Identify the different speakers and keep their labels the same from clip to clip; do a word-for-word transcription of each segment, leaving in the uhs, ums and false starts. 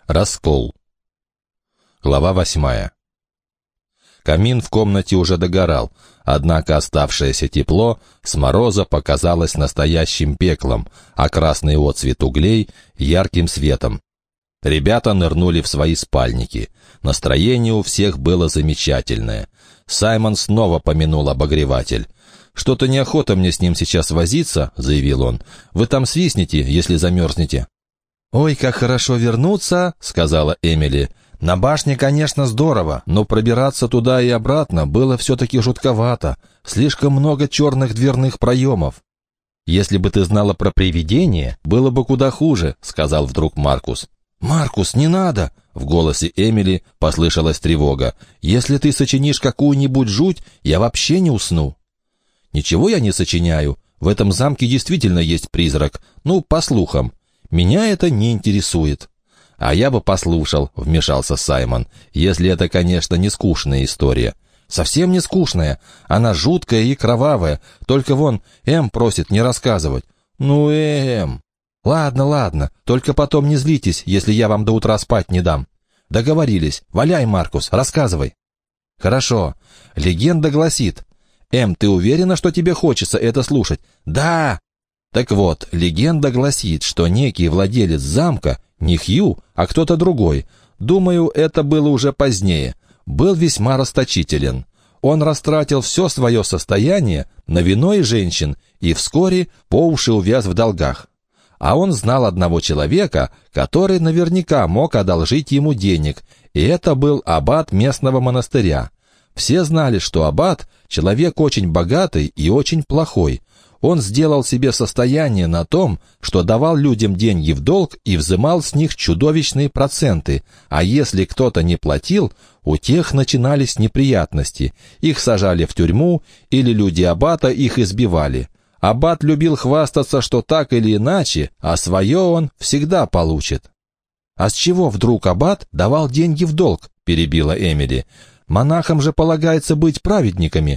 Speaker 1: Раскол. Глава восьмая. Камин в комнате уже догорал, однако оставшееся тепло с мороза показалось настоящим пеклом, а красный отцвет углей — ярким светом. Ребята нырнули в свои спальники. Настроение у всех было замечательное. Саймон снова помянул обогреватель. «Что-то неохота мне с ним сейчас возиться», — заявил он. «Вы там свистните, если замерзнете». «Ой, как хорошо вернуться», — сказала Эмили. «На башне, конечно, здорово, но пробираться туда и обратно было все-таки жутковато. Слишком много черных дверных проемов». «Если бы ты знала про привидения, было бы куда хуже», — сказал вдруг Маркус. «Маркус, не надо!» — в голосе Эмили послышалась тревога. «Если ты сочинишь какую-нибудь жуть, я вообще не усну». «Ничего я не сочиняю. В этом замке действительно есть призрак. Ну, по слухам. Меня это не интересует». «А я бы послушал», — вмешался Саймон, «если это, конечно, не скучная история». «Совсем не скучная. Она жуткая и кровавая. Только вон, Эм просит не рассказывать». «Ну, Эм...» «Ладно, ладно. Только потом не злитесь, если я вам до утра спать не дам». «Договорились. Валяй, Маркус, рассказывай». «Хорошо. Легенда гласит...» «Эм, ты уверена, что тебе хочется это слушать?» «Да!» Так вот, легенда гласит, что некий владелец замка, не Хью, а кто-то другой, думаю, это было уже позднее, был весьма расточителен. Он растратил все свое состояние на вино и женщин и вскоре по уши увяз в долгах. А он знал одного человека, который наверняка мог одолжить ему денег, и это был аббат местного монастыря. Все знали, что аббат — человек очень богатый и очень плохой. Он сделал себе состояние на том, что давал людям деньги в долг и взымал с них чудовищные проценты, а если кто-то не платил, у тех начинались неприятности. Их сажали в тюрьму, или люди аббата их избивали. Аббат любил хвастаться, что так или иначе, а свое он всегда получит. «А с чего вдруг аббат давал деньги в долг?» — перебила Эмили. «Монахам же полагается быть праведниками».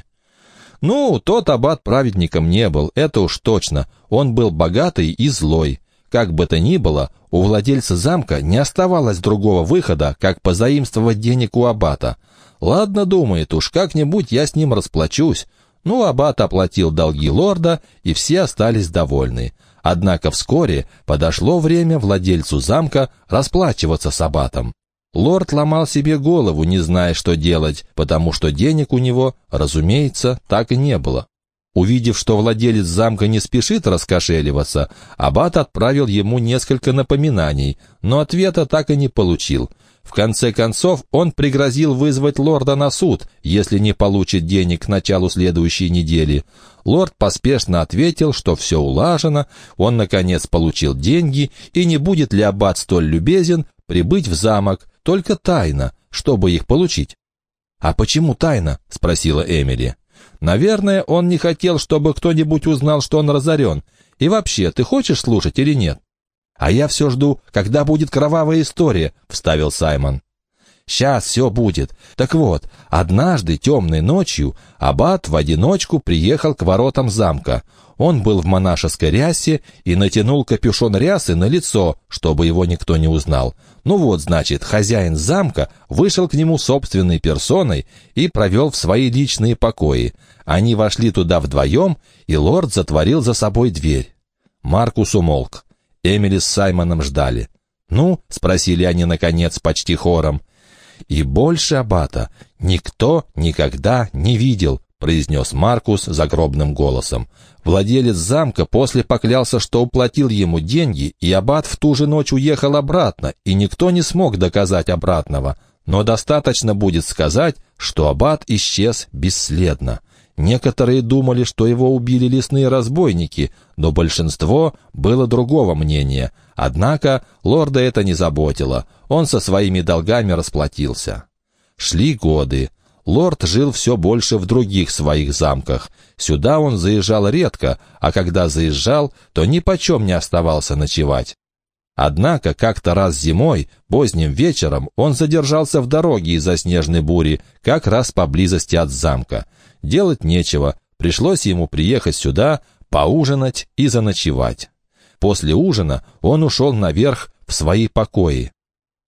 Speaker 1: «Ну, тот аббат праведником не был, это уж точно. Он был богатый и злой. Как бы то ни было, у владельца замка не оставалось другого выхода, как позаимствовать денег у аббата. Ладно, думает, уж как-нибудь я с ним расплачусь». Ну, аббат оплатил долги лорда, и все остались довольны. Однако вскоре подошло время владельцу замка расплачиваться с аббатом. Лорд ломал себе голову, не зная, что делать, потому что денег у него, разумеется, так и не было. Увидев, что владелец замка не спешит раскошеливаться, аббат отправил ему несколько напоминаний, но ответа так и не получил. В конце концов, он пригрозил вызвать лорда на суд, если не получит денег к началу следующей недели. Лорд поспешно ответил, что все улажено, он, наконец, получил деньги, и не будет ли аббат столь любезен прибыть в замок, только тайно, чтобы их получить. «А почему тайно?» — спросила Эмили. «Наверное, он не хотел, чтобы кто-нибудь узнал, что он разорен. И вообще, ты хочешь слушать или нет?» «А я все жду, когда будет кровавая история», — вставил Саймон. «Сейчас все будет. Так вот, однажды темной ночью аббат в одиночку приехал к воротам замка. Он был в монашеской рясе и натянул капюшон рясы на лицо, чтобы его никто не узнал. Ну вот, значит, хозяин замка вышел к нему собственной персоной и провел в свои личные покои. Они вошли туда вдвоем, и лорд затворил за собой дверь». Маркус умолк. Эмили с Саймоном ждали. «Ну?» — спросили они, наконец, почти хором. «И больше аббата никто никогда не видел», — произнес Маркус загробным голосом. «Владелец замка после поклялся, что уплатил ему деньги, и аббат в ту же ночь уехал обратно, и никто не смог доказать обратного. Но достаточно будет сказать, что аббат исчез бесследно. Некоторые думали, что его убили лесные разбойники, но большинство было другого мнения. Однако лорда это не заботило, он со своими долгами расплатился». Шли годы. Лорд жил все больше в других своих замках. Сюда он заезжал редко, а когда заезжал, то ни почем не оставался ночевать. Однако как-то раз зимой, поздним вечером, он задержался в дороге из-за снежной бури, как раз поблизости от замка. Делать нечего, пришлось ему приехать сюда, поужинать и заночевать. После ужина он ушел наверх в свои покои.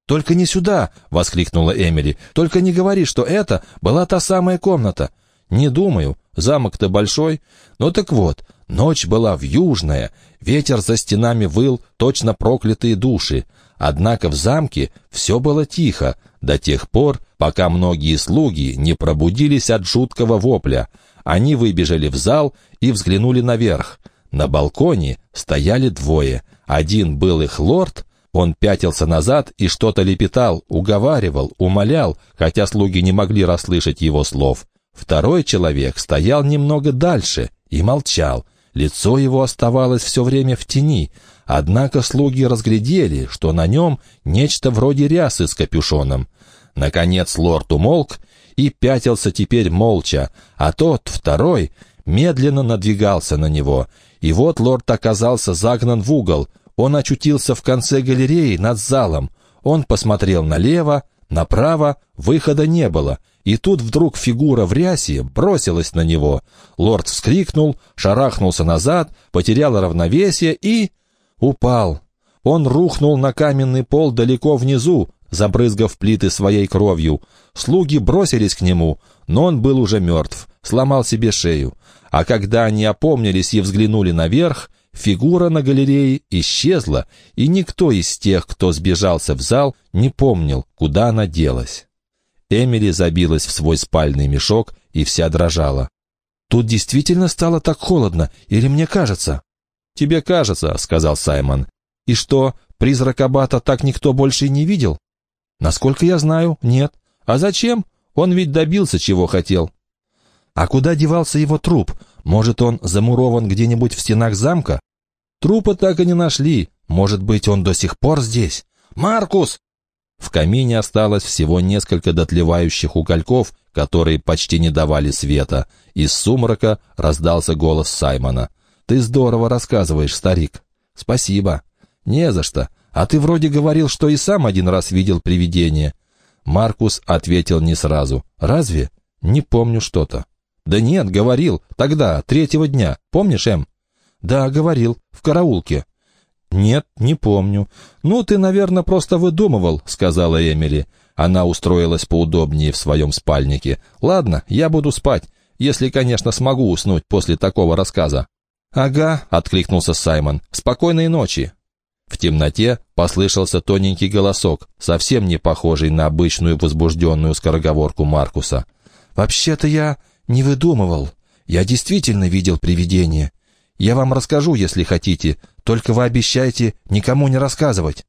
Speaker 2: «Только не сюда!» — воскликнула Эмили. «Только не говори, что это была та самая комната!» «Не думаю. Замок-то большой. Ну так вот, ночь была вьюжная, ветер за стенами выл, точно проклятые души. Однако в замке все было тихо, до тех пор, пока многие слуги не пробудились от жуткого вопля. Они выбежали в зал и взглянули наверх. На балконе стояли двое. Один был их лорд. Он пятился назад и что-то лепетал, уговаривал, умолял, хотя слуги не могли расслышать его слов. Второй человек стоял немного дальше и молчал. Лицо его оставалось все время в тени, однако слуги разглядели, что на нем нечто вроде рясы с капюшоном. Наконец лорд умолк и пятился теперь молча, а тот, второй, медленно надвигался на него. И вот лорд оказался загнан в угол. Он очутился в конце галереи над залом. Он посмотрел налево, направо, выхода не было. И тут вдруг фигура в рясе бросилась на него. Лорд вскрикнул, шарахнулся назад, потерял равновесие и... упал. Он рухнул на каменный пол далеко внизу, забрызгав плиты своей кровью. Слуги бросились к нему, но он был уже мертв, сломал себе шею. А когда они опомнились и взглянули наверх, фигура на галерее исчезла, и никто из тех, кто сбежался в зал, не помнил, куда она делась. Эмили забилась в свой спальный мешок и вся дрожала. «Тут действительно стало так холодно, или мне кажется?» «Тебе кажется», — сказал Саймон. «И что, призрак аббата так никто больше и не видел?» «Насколько я знаю, нет. А зачем? Он ведь добился, чего хотел». «А куда девался его труп? Может, он замурован где-нибудь в стенах замка?» «Трупа так и не нашли. Может быть, он до сих пор здесь?» «Маркус!» В камине осталось всего несколько дотлевающих угольков, которые почти не давали света. Из сумрака раздался голос Саймона. «Ты здорово рассказываешь, старик». «Спасибо». «Не за что. А ты вроде говорил, что и сам один раз видел привидение». Маркус ответил не сразу. «Разве? Не помню что-то». «Да нет, говорил. Тогда, третьего дня. Помнишь, Эм?» «Да, говорил. В караулке». «Нет, не помню». «Ну, ты, наверное, просто выдумывал», — сказала Эмили. Она устроилась поудобнее в своем спальнике. «Ладно, я буду спать, если, конечно, смогу уснуть после такого рассказа». «Ага», — откликнулся Саймон. «Спокойной ночи». В темноте послышался тоненький голосок, совсем не похожий на обычную возбужденную скороговорку Маркуса. «Вообще-то я не выдумывал. Я действительно видел привидение. Я вам расскажу, если хотите, только вы обещайте никому не рассказывать».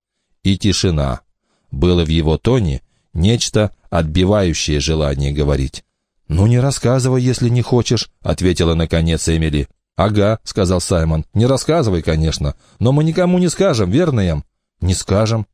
Speaker 2: И тишина. Было в его тоне нечто, отбивающее желание говорить. «Ну, не рассказывай, если не хочешь», — ответила наконец Эмили. «Ага», — сказал Саймон, — «не рассказывай, конечно, но мы никому не скажем, верно, Эм?» «Не скажем».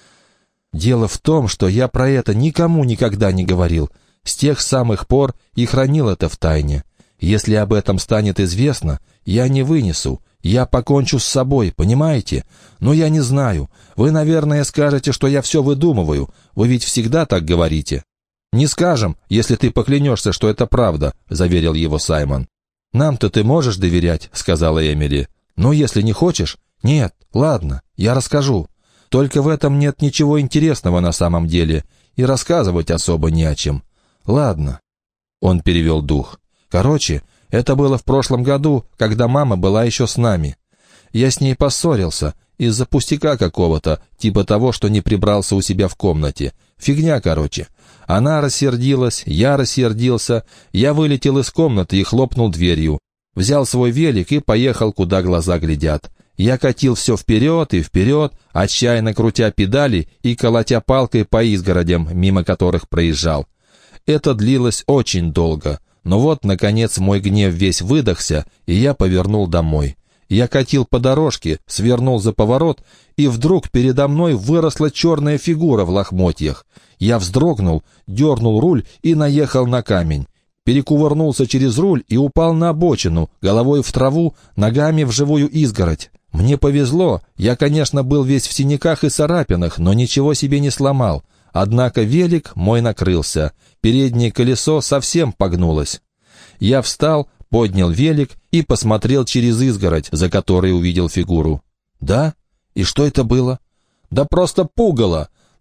Speaker 2: «Дело в том, что я про это никому никогда не говорил. С тех самых пор и хранил это в тайне. Если об этом станет известно, я не вынесу, я покончу с собой, понимаете? Но я не знаю. Вы, наверное, скажете, что я все выдумываю. Вы ведь всегда так говорите». «Не скажем, если ты поклянешься, что это правда», — заверил его Саймон. «Нам-то ты можешь доверять», — сказала Эмили. «Но если не хочешь...» «Нет, ладно, я расскажу. Только в этом нет ничего интересного на самом деле, и рассказывать особо не о чем. Ладно». Он перевел дух. «Короче, это было в прошлом году, когда мама была еще с нами. Я с ней поссорился из-за пустяка какого-то, типа того, что не прибрался у себя в комнате. Фигня, короче. Она рассердилась, я рассердился, я вылетел из комнаты и хлопнул дверью. Взял свой велик и поехал, куда глаза глядят. Я катил все вперед и вперед, отчаянно крутя педали и колотя палкой по изгородям, мимо которых проезжал. Это длилось очень долго. Но вот, наконец, мой гнев весь выдохся, и я повернул домой. Я катил по дорожке, свернул за поворот, и вдруг передо мной выросла черная фигура в лохмотьях. Я вздрогнул, дернул руль и наехал на камень. Перекувырнулся через руль и упал на обочину, головой в траву, ногами в живую изгородь. Мне повезло, я, конечно, был весь в синяках и царапинах, но ничего себе не сломал. Однако велик мой накрылся, переднее колесо совсем погнулось. Я встал, поднял велик и посмотрел через изгородь, за которой увидел фигуру. «Да? И что это было?» «Да просто пугало!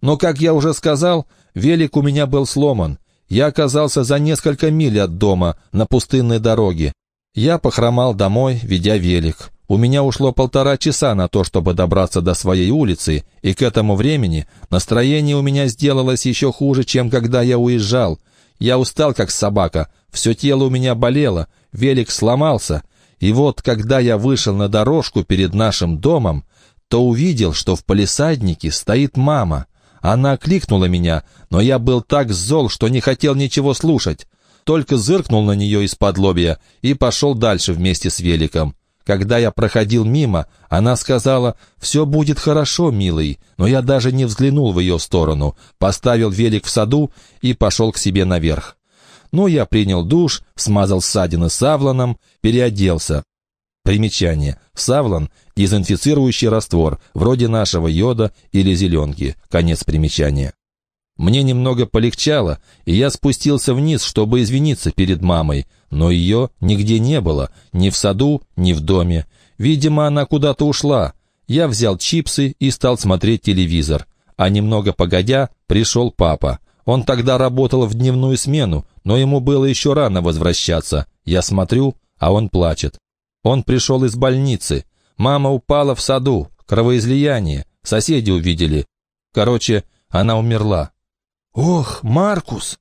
Speaker 2: Но, как я уже сказал, велик у меня был сломан. Я оказался за несколько миль от дома, на пустынной дороге. Я похромал домой, ведя велик. У меня ушло полтора часа на то, чтобы добраться до своей улицы, и к этому времени настроение у меня сделалось еще хуже, чем когда я уезжал. Я устал, как собака, все тело у меня болело, велик сломался. И вот, когда я вышел на дорожку перед нашим домом, то увидел, что в палисаднике стоит мама. Она окликнула меня, но я был так зол, что не хотел ничего слушать. Только зыркнул на нее из-под лобья и пошел дальше вместе с великом. Когда я проходил мимо, она сказала: «Все будет хорошо, милый», но я даже не взглянул в ее сторону, поставил велик в саду и пошел к себе наверх. Ну, я принял душ, смазал ссадины савлоном, переоделся. Примечание. Савлон – дезинфицирующий раствор, вроде нашего йода или зеленки. Конец примечания. Мне немного полегчало, и я спустился вниз, чтобы извиниться перед мамой, но ее нигде не было, ни в саду, ни в доме. Видимо, она куда-то ушла. Я взял чипсы и стал смотреть телевизор. А немного погодя, пришел папа. Он тогда работал в дневную смену, но ему было еще рано возвращаться. Я смотрю, а он плачет. Он пришел из больницы. Мама упала в саду, кровоизлияние, соседи увидели. Короче, она умерла. «Ох, Маркус!»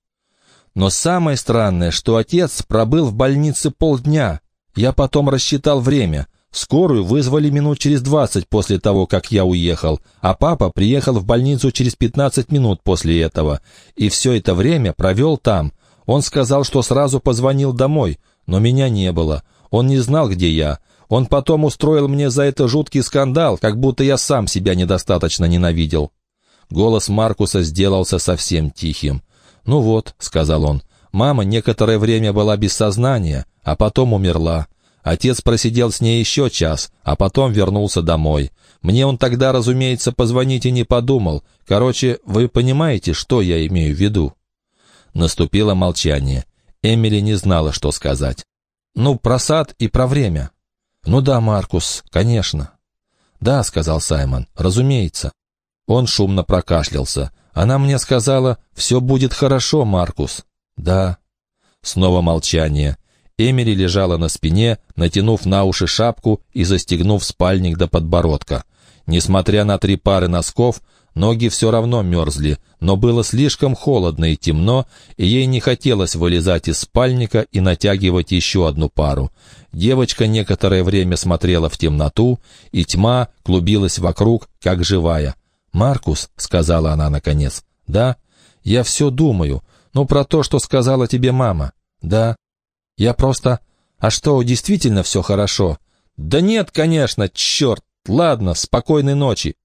Speaker 2: Но самое странное, что отец пробыл в больнице полдня. Я потом рассчитал время. Скорую вызвали минут через двадцать после того, как я уехал, а папа приехал в больницу через пятнадцать минут после этого. И все это время провел там. Он сказал, что сразу позвонил домой, но меня не было. Он не знал, где я. Он потом устроил мне за это жуткий скандал, как будто я сам себя недостаточно ненавидел. Голос Маркуса сделался совсем тихим. «Ну вот», — сказал он, — «мама некоторое время была без сознания, а потом умерла. Отец просидел с ней еще час, а потом вернулся домой. Мне он тогда, разумеется, позвонить и не подумал. Короче, вы понимаете, что я имею в виду?» Наступило молчание. Эмили не знала, что сказать. «Ну, про сад и про время». «Ну да, Маркус, конечно». «Да», — сказал Саймон, — «разумеется». Он шумно прокашлялся. «Она мне сказала, все будет хорошо, Маркус». «Да». Снова молчание. Эмили лежала на спине, натянув на уши шапку и застегнув спальник до подбородка. Несмотря на три пары носков, ноги все равно мерзли, но было слишком холодно и темно, и ей не хотелось вылезать из спальника и натягивать еще одну пару. Девочка некоторое время смотрела в темноту, и тьма клубилась вокруг, как живая. «Маркус», — сказала она наконец, — «да, я все думаю, ну про то, что сказала тебе мама, да, я просто... А что, действительно все хорошо?» «Да нет, конечно, черт, ладно, спокойной ночи».